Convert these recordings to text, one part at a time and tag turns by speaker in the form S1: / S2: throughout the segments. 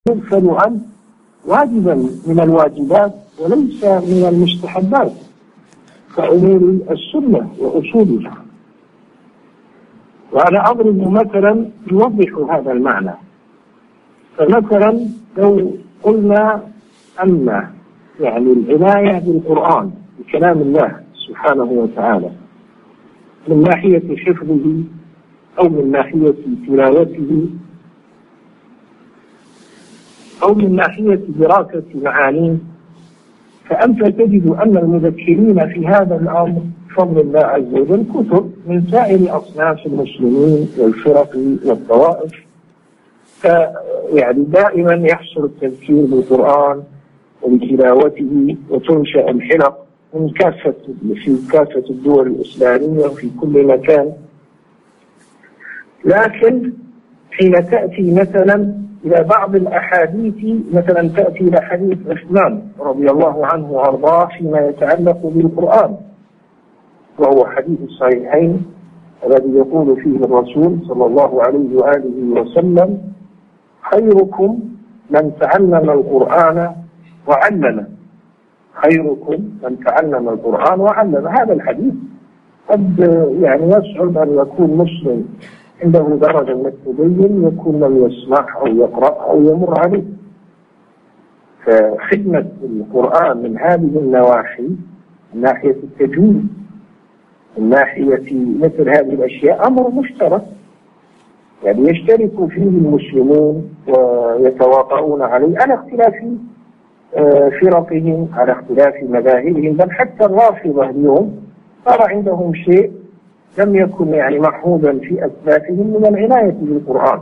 S1: يغفل عنه واجبا من الواجبات وليس من المستحبات كأمور السنة وأصولها. وأنا أضرب مثلا يوضح هذا المعنى. فمثلا لو قلنا أن يعني العناية بالقرآن بكلام الله سبحانه وتعالى من ناحية حفظه أو من ناحية تلاوته أو من ناحية دراسة معانيه، فأنت تجد أن المذكرين في هذا الأمر بفضل الله عز وجل كتب من سائر أصناف المسلمين والفرق والطوائف، يعني دائما يحصل التذكير بالقرآن وبتلاوته، وتنشأ الحلق في كافة الدول الإسلامية وفي كل مكان. لكن حين تأتي مثلا إلى بعض الأحاديث، مثلا تأتي إلى حديث عثمان رضي الله عنه وأرضاه فيما يتعلق بالقرآن، وهو حديث الصحيحين الذي يقول فيه الرسول صلى الله عليه وآله وسلم: خيركم من تعلم القرآن وعلمه. خيركم من تعلم القرآن وعلمه. هذا الحديث قد يعني يصعب أن يكون مسلم عنده درجة من التدين يكون لم يسمع أو يقرأ أو يمر عليه. فخدمة القرآن من هذه النواحي، من ناحية التجويد، من ناحية مثل هذه الأشياء، أمر مشترك، يعني يشترك فيه المسلمون ويتواطؤون عليه على اختلاف فرقهم، على اختلاف مذاهبهم. بل حتى الرافضة اليوم صار عندهم شيء لم يكن يعني محفوظا في أسلافهم من العناية بالقرآن.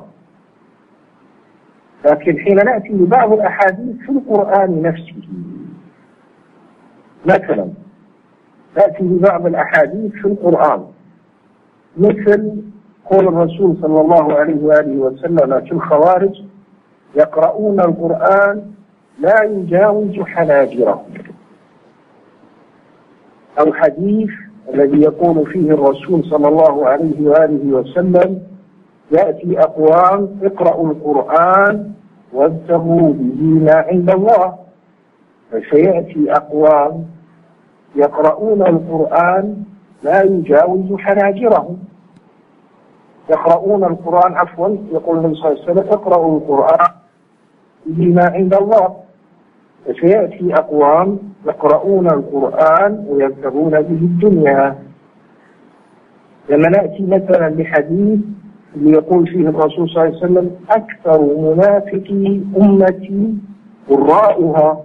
S1: لكن حين نأتي لبعض الأحاديث في القرآن نفسه، مثلا نأتي لبعض الأحاديث في القرآن مثل قول الرسول صلى الله عليه وآله وسلم في الخوارج: يقرؤون القرآن لا يجاوز حناجرهم. أو حديث الذي يقول فيه الرسول صلى الله عليه وآله وسلم: يأتي أقوام اقرأوا القرآن وابتغوا به ما عند الله. فسيأتي أقوام يقرؤون القرآن لا يجاوز حناجرهم. يقرؤون القرآن، عفوا، يقول النبي صلى الله عليه وسلم: اقرأوا القرآن به ما عند الله. فسيأتي أقوام يقرؤون القرآن ويبتغون به الدنيا. لما نأتي مثلا لحديث اللي يقول فيه الرسول صلى الله عليه وسلم: أكثر منافقي أمتي قراؤها.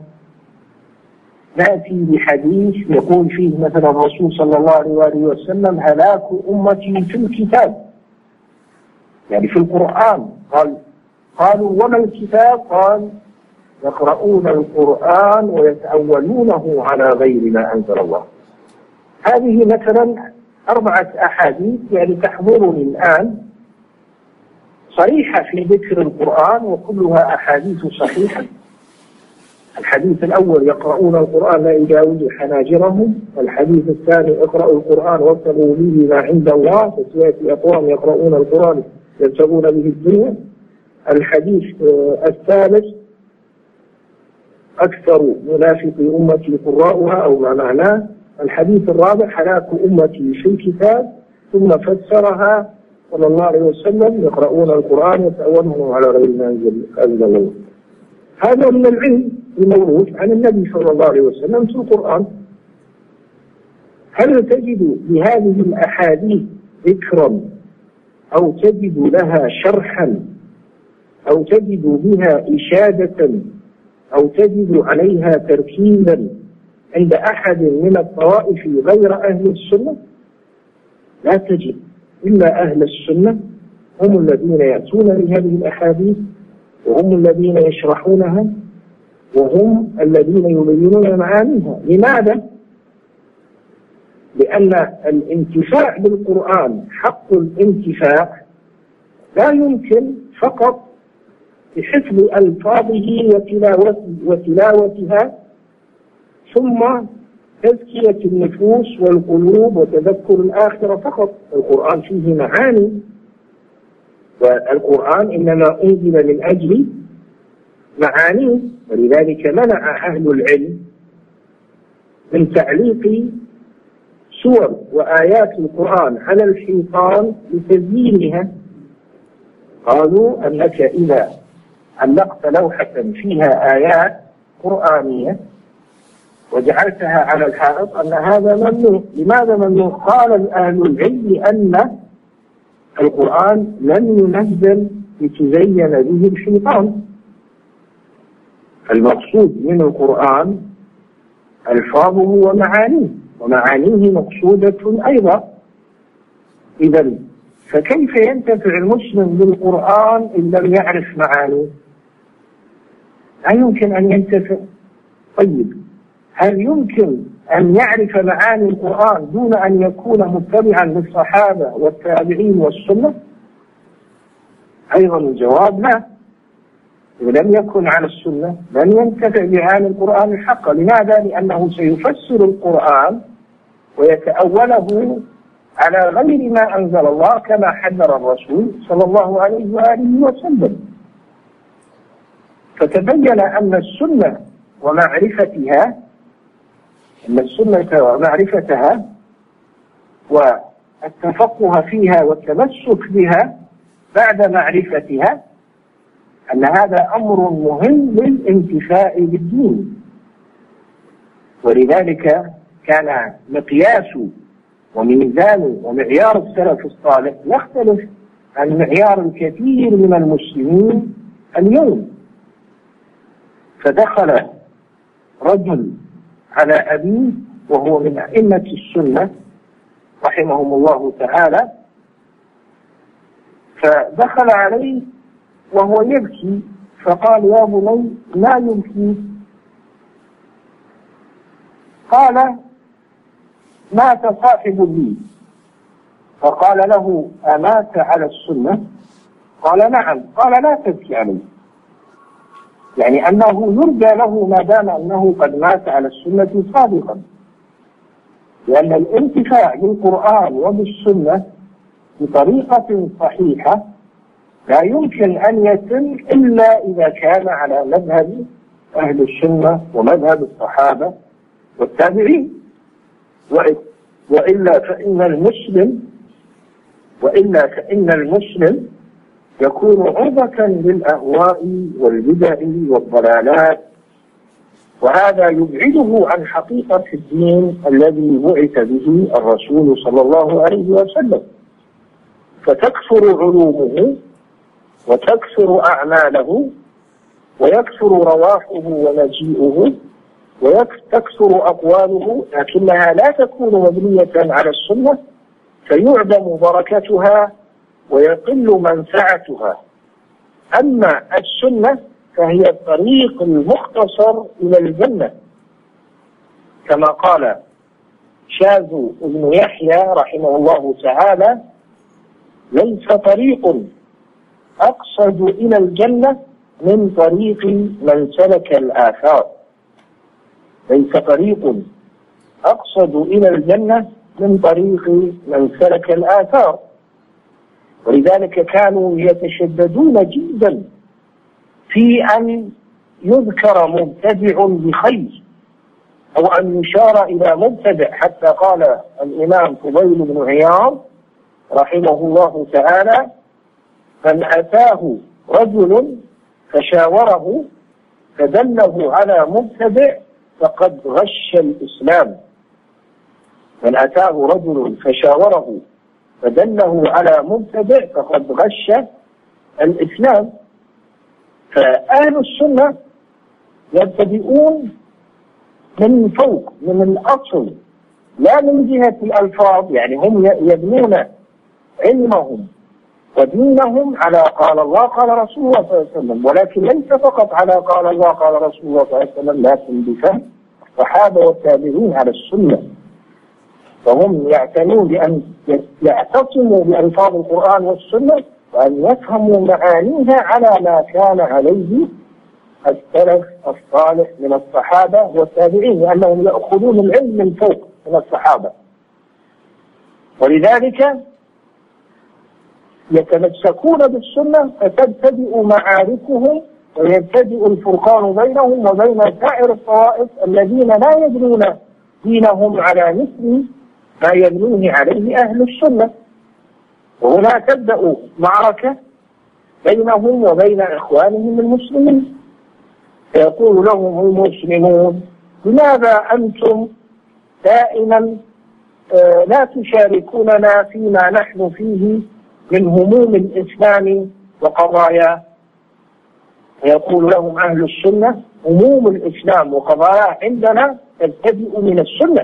S1: نأتي بحديث يقول فيه مثلا الرسول صلى الله عليه وسلم: هلاك أمتي في الكتاب، يعني في القرآن. قالوا: وما الكتاب؟ قال: يقرؤون القرآن ويتأولونه على غير ما أنزل الله. هذه مثلا 4 أحاديث يعني تحضرني الآن صريحة في ذكر القرآن، وكلها أحاديث صحيحة. الحديث الأول: يقرؤون القرآن لا يجاوز حناجرهم. الحديث الثاني: اقرأوا القرآن وابتغوا به ما عند الله. فسيأتي أقوام يقرؤون القرآن يبتغون به الدنيا. الحديث الثالث: أكثر منافقي أمتي قراؤها، أو ما معناه. الحديث الرابع: هلاك أمتي في الكتاب. ثم فسرها صلى الله عليه وسلم: يقرؤون القرآن ويتأولونه على غير ما أنزل الله. هذا من العلم الموروث عن النبي صلى الله عليه وسلم في القرآن. هل تجد لهذه الأحاديث ذكرا أو تجد لها شرحا أو تجد بها إشادة أو تجد عليها تركيزا عند أحد من الطوائف غير أهل السنة؟ لا تجد. إلا أهل السنة هم الذين يأتون بهذه الأحاديث، وهم الذين يشرحونها، وهم الذين يبينون معانيها. لماذا؟ لأن الانتفاع بالقرآن حق الانتفاع لا يمكن فقط بحفظ ألفاظه وتلاوتها ثم تزكية النفوس والقلوب وتذكر الآخرة فقط. القرآن فيه معاني، والقرآن إنما أنزل من أجل معانيه. ولذلك منع أهل العلم من تعليق سور وآيات القرآن على الحيطان لتزيينها. قالوا أنك إذا علقت لوحة فيها آيات قرآنية وجعلتها على الحائط أن هذا ممنوع. لماذا ممنوع؟ قال أهل العلم لأن القرآن لم ينزل لتزين به الحيطان. المقصود من القرآن ألفاظه ومعانيه، ومعانيه مقصودة أيضا. إذا فكيف ينتفع المسلم بالقرآن إن لم يعرف معانيه؟ لا يمكن أن ينتفع. طيب هل يمكن أن يعرف معاني القرآن دون أن يكون متبعا للصحابة والتابعين والسنة؟ أيضا الجواب لا. إذا لم يكن على السنة لن ينتفع بمعاني القرآن الحق. لماذا؟ لأنه سيفسر القرآن ويتأوله على غير ما أنزل الله كما حذر الرسول صلى الله عليه وآله وسلم. فتبين أن السنة ومعرفتها والتفقه فيها والتمسك بها بعد معرفتها أن هذا أمر مهم للانتفاع بالدين. ولذلك كان مقياس وميزان ومعيار السلف الصالح يختلف عن معيار الكثير من المسلمين اليوم. فدخل رجل على أبيه وهو من أئمة السنة رحمهم الله تعالى، فدخل عليه وهو يبكي فقال: يا بني ما يبكي؟ قال: مات صاحب لي. فقال له: أمات على السنة؟ قال: نعم. قال: لا تبكي عليه، يعني أنه يرجى له ما دام أنه قد مات على السنة صادقا. لأن الانتفاع بالقرآن وبالسنة بطريقة صحيحة لا يمكن أن يتم إلا إذا كان على مذهب أهل السنة ومذهب الصحابة والتابعين. وإلا فإن المسلم يكون عرضة للأهواء والبدع والضلالات، وهذا يبعده عن حقيقة الدين الذي بعث به الرسول صلى الله عليه وسلم. فتكثر علومه وتكثر أعماله ويكثر رواحه ومجيئه وتكثر أقواله، لكنها لا تكون مبنية على السنة فيعدم بركتها ويقل منفعتها. أما السنة فهي الطريق المختصر إلى الجنة، كما قال شاذ بن يحيى رحمه الله تعالى: ليس طريق أقصد إلى الجنة من طريق من سلك الآثار. ليس طريق أقصد إلى الجنة من طريق من سلك الآثار. ولذلك كانوا يتشددون جدا في أن يذكر مبتدع بخير أو أن يشار إلى مبتدع، حتى قال الإمام فضيل بن عياض رحمه الله تعالى: من أتاه رجل فشاوره فدله على مبتدع فقد غش الإسلام. من أتاه رجل فشاوره فدله على مبتدع فقد غش الإسلام. فأهل السنة يبتدئون من فوق، من الأصل، لا من جهة الألفاظ. يعني هم يبنون علمهم ودينهم على قال الله قال رسول الله صلى الله عليه وسلم، ولكن ليس فقط على قال الله قال رسول الله صلى الله عليه وسلم، لكن بفهم الصحابة والتابعين على السنة. فهم يعتنون بأن يعتصموا بألفاظ القرآن والسنة وأن يفهموا معانيها على ما كان عليه السلف الصالح من الصحابة والتابعين، لأنهم يأخذون العلم من فوق من الصحابة. ولذلك يتمسكون بالسنة فتبتدئ معاركهم ويبتدئ الفرقان بينهم وبين سائر الطوائف الذين لا يبنون دينهم على مثل ما يبنيه عليه أهل السنة. وهنا تبدأ معركة بينهم وبين إخوانهم المسلمين، فيقول لهم المسلمون: لماذا أنتم دائما لا تشاركوننا فيما نحن فيه من هموم الإسلام وقضاياه؟ فيقول لهم أهل السنة: هموم الإسلام وقضاياه عندنا تبتدئ من السنة،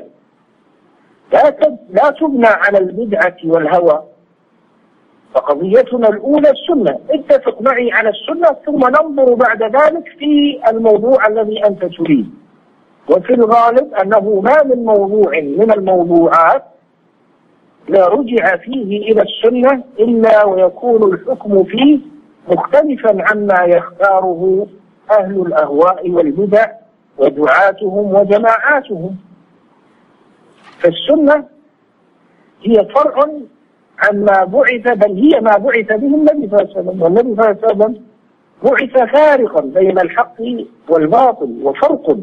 S1: لا تبنى على البدعة والهوى، فقضيتنا الأولى السنة، اتفق معي على السنة ثم ننظر بعد ذلك في الموضوع الذي أنت تريد. وفي الغالب أنه ما من موضوع من الموضوعات لا رجع فيه إلى السنة إلا ويكون الحكم فيه مختلفا عما يختاره أهل الأهواء والبدع ودعاتهم وجماعاتهم. فالسنة هي فرع عما بعث، بل هي ما بعث به النبي صلى الله عليه وسلم، والنبي صلى الله عليه وسلم بعث فارقا بين الحق والباطل وفرق.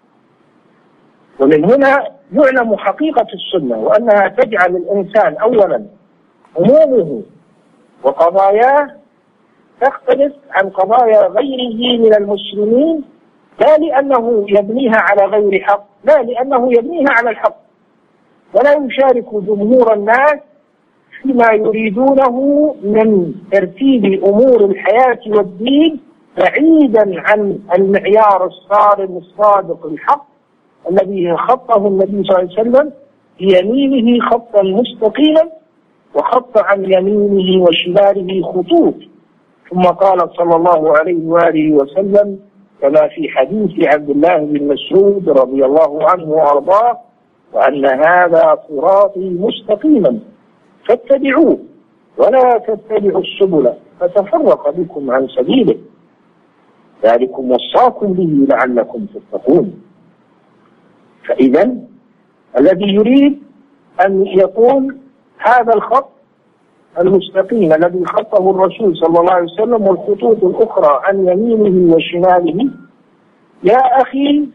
S1: ومن هنا يعلم حقيقة السنة، وأنها تجعل الإنسان أولا همومه وقضاياه تختلف عن قضايا غيره من المسلمين، لا لأنه يبنيها على غير حق، لا لأنه يبنيها على الحق، ولا يشارك جمهور الناس فيما يريدونه من ترتيب أمور الحياة والدين بعيدا عن المعيار الصارم الصادق الحق الذي خطه النبي صلى الله عليه وسلم بيمينه خطا مستقيما، وخط عن يمينه وشماله خطوط. ثم قال صلى الله عليه وآله وسلم كما في حديث عبد الله بن مسعود رضي الله عنه وأرضاه: وأن هذا صراطي مستقيما فاتبعوه ولا تتبعوا السبل فتفرق بكم عن سبيله، ذلكم وصاكم به لعلكم تتقون. فإذا الذي يريد أن يقول هذا الخط المستقيم الذي خطه الرسول صلى الله عليه وسلم والخطوط الأخرى عن يمينه وشماله، يا أخي